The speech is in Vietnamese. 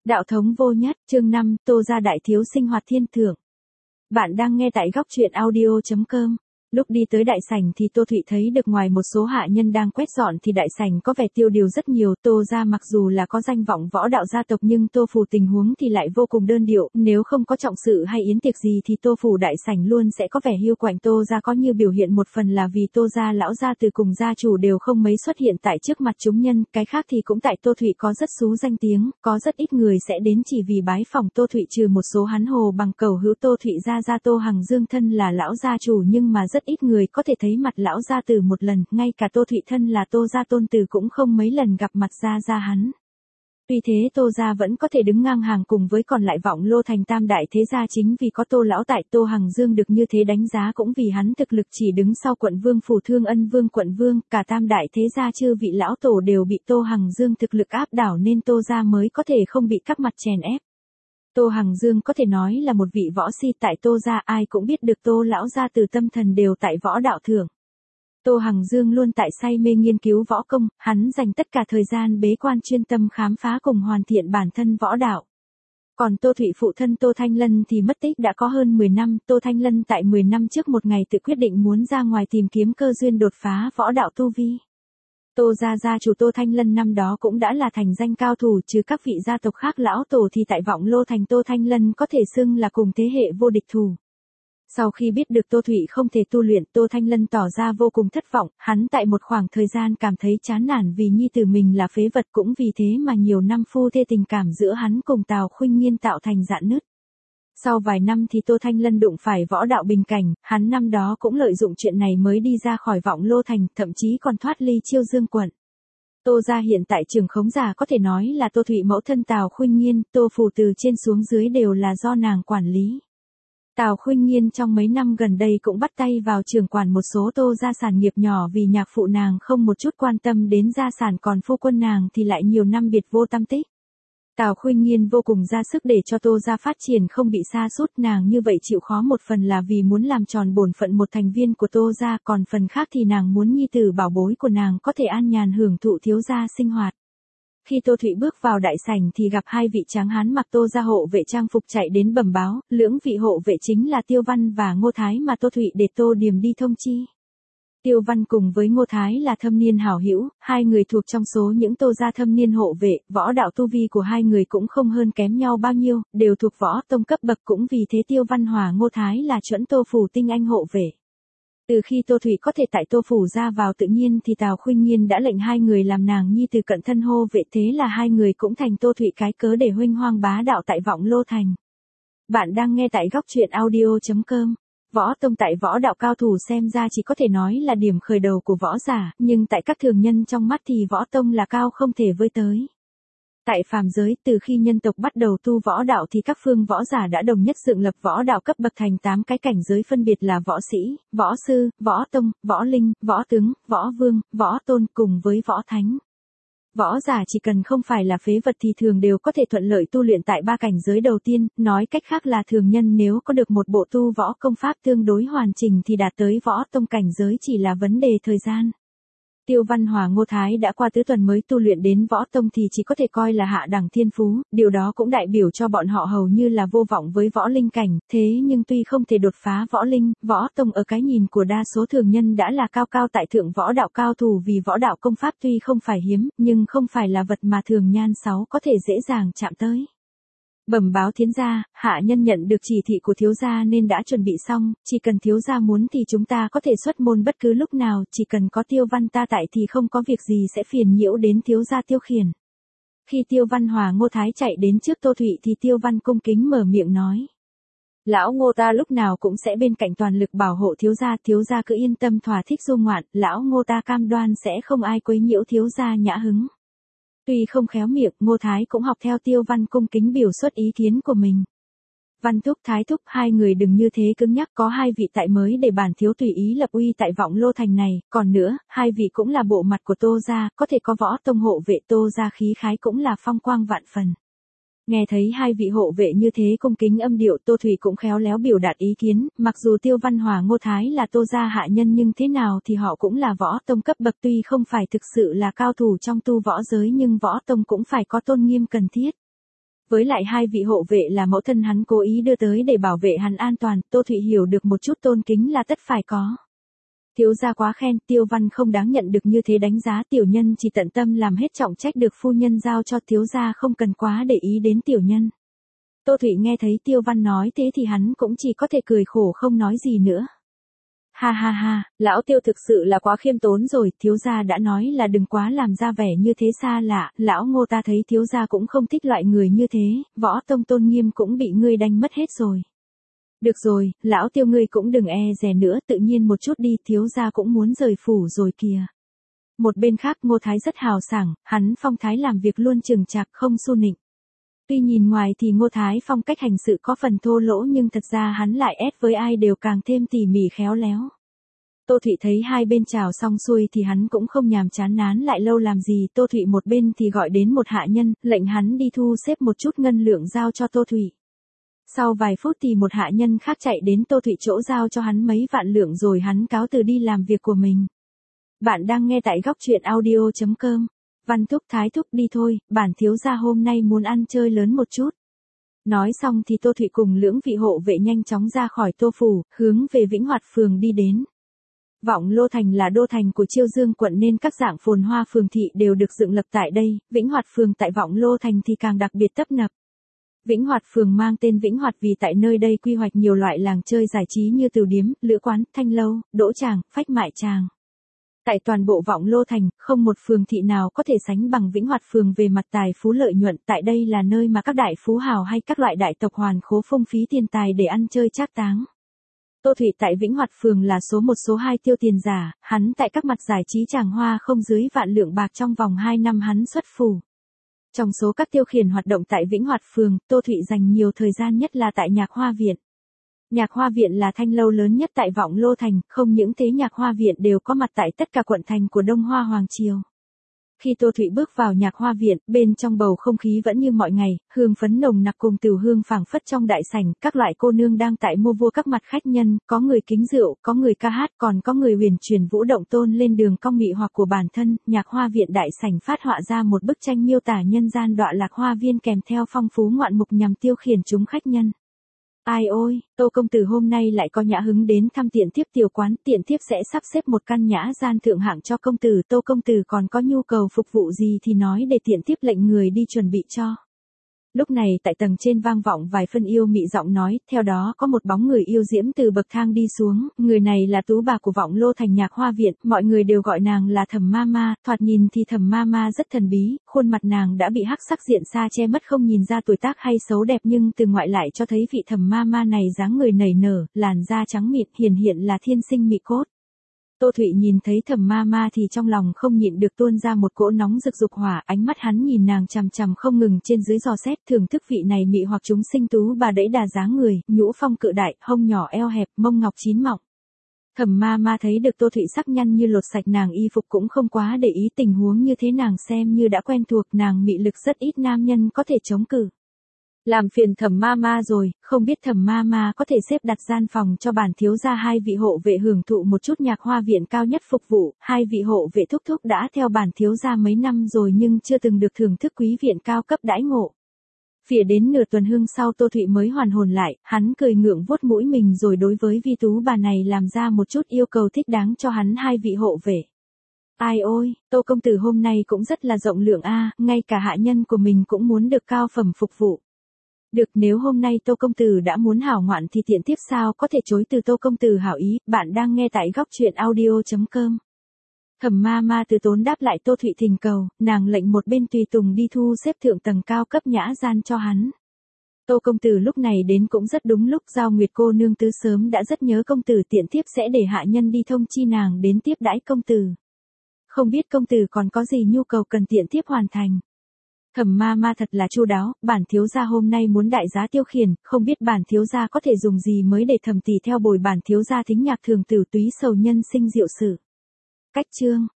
Đạo thống vô nhất, chương 5, Tô gia đại thiếu sinh hoạt thiên thượng. Bạn đang nghe tại góc truyện audio.com. Lúc đi tới đại sảnh thì Tô Thụy thấy được ngoài một số hạ nhân đang quét dọn thì đại sảnh có vẻ tiêu điều rất nhiều. Tô gia mặc dù là có danh vọng võ đạo gia tộc nhưng Tô phủ tình huống thì lại vô cùng đơn điệu, nếu không có trọng sự hay yến tiệc gì thì Tô phủ đại sảnh luôn sẽ có vẻ hiu quạnh. Tô gia có như biểu hiện một phần là vì Tô gia lão gia từ cùng gia chủ đều không mấy xuất hiện tại trước mặt chúng nhân, cái khác thì cũng tại Tô Thụy có rất xú danh tiếng, có rất ít người sẽ đến chỉ vì bái phỏng Tô Thụy, trừ một số hắn hồ bằng cầu hữu Tô Thụy gia Tô Hằng Dương thân là lão gia chủ, nhưng mà rất ít người có thể thấy mặt lão gia tử một lần, ngay cả Tô Thụy thân là Tô gia tôn tử cũng không mấy lần gặp mặt gia hắn. Tuy thế Tô gia vẫn có thể đứng ngang hàng cùng với còn lại Vọng Lô thành tam đại thế gia, chính vì có Tô lão tại. Tô Hằng Dương được như thế đánh giá cũng vì hắn thực lực chỉ đứng sau quận vương phủ Thương Ân Vương quận vương, cả tam đại thế gia chư vị lão tổ đều bị Tô Hằng Dương thực lực áp đảo nên Tô gia mới có thể không bị các mặt chèn ép. Tô Hằng Dương có thể nói là một vị võ si tại Tô gia, ai cũng biết được Tô lão gia từ tâm thần đều tại võ đạo thượng. Tô Hằng Dương luôn tại say mê nghiên cứu võ công, hắn dành tất cả thời gian bế quan chuyên tâm khám phá cùng hoàn thiện bản thân võ đạo. Còn Tô Thụy phụ thân Tô Thanh Lân thì mất tích đã có hơn 10 năm, Tô Thanh Lân tại 10 năm trước một ngày tự quyết định muốn ra ngoài tìm kiếm cơ duyên đột phá võ đạo tu vi. Tô gia chủ Tô Thanh Lân năm đó cũng đã là thành danh cao thủ, trừ các vị gia tộc khác lão tổ thì tại Vọng Lô thành Tô Thanh Lân có thể xưng là cùng thế hệ vô địch thủ. Sau khi biết được Tô Thụy không thể tu luyện, Tô Thanh Lân tỏ ra vô cùng thất vọng, hắn tại một khoảng thời gian cảm thấy chán nản vì nhi tử mình là phế vật, cũng vì thế mà nhiều năm phu thê tình cảm giữa hắn cùng Tào Khuynh Nhiên tạo thành rạn nứt. Sau vài năm thì Tô Thanh Lân đụng phải võ đạo bình cảnh, hắn năm đó cũng lợi dụng chuyện này mới đi ra khỏi Vọng Lô thành, thậm chí còn thoát ly Chiêu Dương quận. Tô gia hiện tại trưởng khống giả có thể nói là Tô Thụy mẫu thân Tào Khuynh Nhiên, Tô phủ từ trên xuống dưới đều là do nàng quản lý. Tào Khuynh Nhiên trong mấy năm gần đây cũng bắt tay vào trưởng quản một số Tô gia sản nghiệp nhỏ, vì nhạc phụ nàng không một chút quan tâm đến gia sản, còn phu quân nàng thì lại nhiều năm biệt vô tăm tích. Tào Khuynh Nhiên vô cùng ra sức để cho Tô gia phát triển không bị sa sút, nàng như vậy chịu khó một phần là vì muốn làm tròn bổn phận một thành viên của Tô gia, còn phần khác thì nàng muốn nhi tử bảo bối của nàng có thể an nhàn hưởng thụ thiếu gia sinh hoạt. Khi Tô Thụy bước vào đại sảnh thì gặp hai vị tráng hán mặc Tô gia hộ vệ trang phục chạy đến bẩm báo, lưỡng vị hộ vệ chính là Tiêu Văn và Ngô Thái mà Tô Thụy để Tô Điềm đi thông chi. Tiêu Văn cùng với Ngô Thái là thâm niên hảo hữu, hai người thuộc trong số những Tô gia thâm niên hộ vệ, võ đạo tu vi của hai người cũng không hơn kém nhau bao nhiêu, đều thuộc võ tông cấp bậc, cũng vì thế Tiêu Văn hòa Ngô Thái là chuẩn Tô phủ tinh anh hộ vệ. Từ khi Tô Thụy có thể tại Tô phủ ra vào tự nhiên thì Tào Khuynh Nhiên đã lệnh hai người làm nàng nhi từ cận thân hô vệ, thế là hai người cũng thành Tô Thụy cái cớ để huênh hoang bá đạo tại Vọng Lô thành. Bạn đang nghe tại góc truyện audio.com. Võ tông tại võ đạo cao thủ xem ra chỉ có thể nói là điểm khởi đầu của võ giả, nhưng tại các thường nhân trong mắt thì võ tông là cao không thể với tới. Tại phàm giới, từ khi nhân tộc bắt đầu tu võ đạo thì các phương võ giả đã đồng nhất dựng lập võ đạo cấp bậc thành 8 cái cảnh giới, phân biệt là võ sĩ, võ sư, võ tông, võ linh, võ tướng, võ vương, võ tôn cùng với võ thánh. Võ giả chỉ cần không phải là phế vật thì thường đều có thể thuận lợi tu luyện tại ba cảnh giới đầu tiên, nói cách khác là thường nhân nếu có được một bộ tu võ công pháp tương đối hoàn chỉnh thì đạt tới võ tông cảnh giới chỉ là vấn đề thời gian. Tiêu Văn hòa Ngô Thái đã qua tứ tuần mới tu luyện đến võ tông thì chỉ có thể coi là hạ đẳng thiên phú, điều đó cũng đại biểu cho bọn họ hầu như là vô vọng với võ linh cảnh, thế nhưng tuy không thể đột phá võ linh, võ tông ở cái nhìn của đa số thường nhân đã là cao cao tại thượng võ đạo cao thủ, vì võ đạo công pháp tuy không phải hiếm, nhưng không phải là vật mà thường nhan sáu có thể dễ dàng chạm tới. Bẩm báo Thiến gia, hạ nhân nhận được chỉ thị của thiếu gia nên đã chuẩn bị xong, chỉ cần thiếu gia muốn thì chúng ta có thể xuất môn bất cứ lúc nào, chỉ cần có Tiêu Văn ta tại thì không có việc gì sẽ phiền nhiễu đến thiếu gia Tiêu Khiển. Khi Tiêu Văn hòa Ngô Thái chạy đến trước Tô Thụy thì Tiêu Văn cung kính mở miệng nói: Lão Ngô ta lúc nào cũng sẽ bên cạnh toàn lực bảo hộ thiếu gia cứ yên tâm thỏa thích du ngoạn, lão Ngô ta cam đoan sẽ không ai quấy nhiễu thiếu gia nhã hứng. Tuy không khéo miệng, Ngô Thái cũng học theo Tiêu Văn cung kính biểu xuất ý kiến của mình. Văn thúc Thái thúc, hai người đừng như thế cứng nhắc, có hai vị tại mới để bản thiếu tùy ý lập uy tại Vọng Lô thành này, còn nữa, hai vị cũng là bộ mặt của Tô gia, có thể có võ tông hộ vệ Tô gia khí khái cũng là phong quang vạn phần. Nghe thấy hai vị hộ vệ như thế cung kính âm điệu, Tô Thụy cũng khéo léo biểu đạt ý kiến, mặc dù Tiêu Văn hòa Ngô Thái là Tô gia hạ nhân nhưng thế nào thì họ cũng là võ tông cấp bậc, tuy không phải thực sự là cao thủ trong tu võ giới nhưng võ tông cũng phải có tôn nghiêm cần thiết. Với lại hai vị hộ vệ là mẫu thân hắn cố ý đưa tới để bảo vệ hắn an toàn, Tô Thụy hiểu được một chút tôn kính là tất phải có. Thiếu gia quá khen, Tiêu Văn không đáng nhận được như thế đánh giá, tiểu nhân chỉ tận tâm làm hết trọng trách được phu nhân giao cho, thiếu gia không cần quá để ý đến tiểu nhân. Tô Thụy nghe thấy Tiêu Văn nói thế thì hắn cũng chỉ có thể cười khổ không nói gì nữa. Ha ha ha, lão Tiêu thực sự là quá khiêm tốn rồi, thiếu gia đã nói là đừng quá làm ra vẻ như thế xa lạ, lão Ngô ta thấy thiếu gia cũng không thích loại người như thế, võ tông tôn nghiêm cũng bị ngươi đánh mất hết rồi. Được rồi, lão Tiêu ngươi cũng đừng e dè nữa, tự nhiên một chút đi, thiếu gia cũng muốn rời phủ rồi kìa. Một bên khác Ngô Thái rất hào sảng, hắn phong thái làm việc luôn chừng chạc không xu nịnh. Tuy nhìn ngoài thì Ngô Thái phong cách hành sự có phần thô lỗ nhưng thật ra hắn lại ép với ai đều càng thêm tỉ mỉ khéo léo. Tô Thụy thấy hai bên chào xong xuôi thì hắn cũng không nhàm chán nán lại lâu làm gì, Tô Thụy một bên thì gọi đến một hạ nhân, lệnh hắn đi thu xếp một chút ngân lượng giao cho Tô Thụy. Sau vài phút thì một hạ nhân khác chạy đến Tô Thụy chỗ giao cho hắn mấy vạn lượng rồi hắn cáo từ đi làm việc của mình. Bạn đang nghe tại góc truyện audio.com. Văn thúc Thái thúc đi thôi, bản thiếu gia hôm nay muốn ăn chơi lớn một chút. Nói xong thì Tô Thụy cùng lưỡng vị hộ vệ nhanh chóng ra khỏi Tô Phủ, hướng về Vĩnh Hoạt Phường đi đến. Vọng Lô Thành là đô thành của Chiêu Dương quận nên các dạng phồn hoa phường thị đều được dựng lập tại đây, Vĩnh Hoạt Phường tại Vọng Lô Thành thì càng đặc biệt tấp nập. Vĩnh Hoạt Phường mang tên Vĩnh Hoạt vì tại nơi đây quy hoạch nhiều loại làng chơi giải trí như tửu điếm, lữ quán, thanh lâu, đỗ tràng, phách mại tràng. Tại toàn bộ Vọng Lô Thành, không một phường thị nào có thể sánh bằng Vĩnh Hoạt Phường về mặt tài phú lợi nhuận, tại đây là nơi mà các đại phú hào hay các loại đại tộc hoàn khố phung phí tiền tài để ăn chơi trác táng. Tô Thụy tại Vĩnh Hoạt Phường là số 1 số 2 tiêu tiền giả, hắn tại các mặt giải trí tràng hoa không dưới vạn lượng bạc trong vòng 2 năm hắn xuất phủ. Trong số các tiêu khiển hoạt động tại Vĩnh Hoạt Phường, Tô Thụy dành nhiều thời gian nhất là tại Nhạc Hoa Viện. Nhạc Hoa Viện là thanh lâu lớn nhất tại Vọng Lô Thành, không những thế Nhạc Hoa Viện đều có mặt tại tất cả quận thành của Đông Hoa Hoàng Triều. Khi Tô Thụy bước vào Nhạc Hoa Viện, bên trong bầu không khí vẫn như mọi ngày, hương phấn nồng nặc cùng tửu hương phảng phất trong đại sảnh, các loại cô nương đang tại mua vua các mặt khách nhân, có người kính rượu, có người ca hát, còn có người huyền truyền vũ động tôn lên đường cong mị hoặc của bản thân. Nhạc Hoa Viện đại sảnh phát họa ra một bức tranh miêu tả nhân gian đọa lạc hoa viên kèm theo phong phú ngoạn mục nhằm tiêu khiển chúng khách nhân. Ai ôi, Tô công tử hôm nay lại có nhã hứng đến thăm Tiện Thiếp tiểu quán, Tiện Thiếp sẽ sắp xếp một căn nhã gian thượng hạng cho công tử, Tô công tử còn có nhu cầu phục vụ gì thì nói để Tiện Thiếp lệnh người đi chuẩn bị cho. Lúc này tại tầng trên vang vọng vài phân yêu mị giọng nói, theo đó có một bóng người yêu diễm từ bậc thang đi xuống, người này là tú bà của Vọng Lô Thành Nhạc Hoa Viện, mọi người đều gọi nàng là Thẩm Ma Ma, thoạt nhìn thì Thẩm Ma Ma rất thần bí, khuôn mặt nàng đã bị hắc sắc diện sa che mất không nhìn ra tuổi tác hay xấu đẹp nhưng từ ngoại lại cho thấy vị Thẩm Ma Ma này dáng người nảy nở, làn da trắng mịn, hiển hiện là thiên sinh mỹ cốt. Tô Thụy nhìn thấy Thẩm Ma Ma thì trong lòng không nhịn được tuôn ra một cỗ nóng rực dục hỏa, ánh mắt hắn nhìn nàng chằm chằm không ngừng trên dưới dò xét, thưởng thức vị này mị hoặc chúng sinh tú bà đẫy đà dáng người, nhũ phong cự đại, hông nhỏ eo hẹp, mông ngọc chín mọng. Thẩm Ma Ma thấy được Tô Thụy sắc nhăn như lột sạch nàng y phục cũng không quá để ý, tình huống như thế nàng xem như đã quen thuộc, nàng mị lực rất ít nam nhân có thể chống cự. Làm phiền Thẩm Ma Ma rồi, không biết Thẩm Ma Ma có thể xếp đặt gian phòng cho bản thiếu gia hai vị hộ vệ hưởng thụ một chút Nhạc Hoa Viện cao nhất phục vụ, hai vị hộ vệ thúc thúc đã theo bản thiếu gia mấy năm rồi nhưng chưa từng được thưởng thức quý viện cao cấp đãi ngộ. Phía đến nửa tuần hương sau Tô Thụy mới hoàn hồn lại, hắn cười ngượng vuốt mũi mình rồi đối với vi tú bà này làm ra một chút yêu cầu thích đáng cho hắn hai vị hộ vệ. Ai ôi, Tô công tử hôm nay cũng rất là rộng lượng a, ngay cả hạ nhân của mình cũng muốn được cao phẩm phục vụ. Được, nếu hôm nay Tô công tử đã muốn hảo ngoạn thì Tiện Thiếp sao có thể chối từ, Tô công tử hảo ý, bạn đang nghe tại góc truyện audio.com. Thẩm Ma Ma từ tốn đáp lại Tô Thụy thỉnh cầu, nàng lệnh một bên tùy tùng đi thu xếp thượng tầng cao cấp nhã gian cho hắn. Tô công tử lúc này đến cũng rất đúng lúc, Giao Nguyệt cô nương tứ sớm đã rất nhớ công tử, Tiện Thiếp sẽ để hạ nhân đi thông chi nàng đến tiếp đãi công tử. Không biết công tử còn có gì nhu cầu cần Tiện Thiếp hoàn thành. Thẩm Ma Ma thật là chu đáo, bản thiếu gia hôm nay muốn đại giá tiêu khiển, không biết bản thiếu gia có thể dùng gì mới để Thẩm tỷ theo bồi bản thiếu gia thính nhạc thường tử túy sầu nhân sinh diệu sự. Cách chương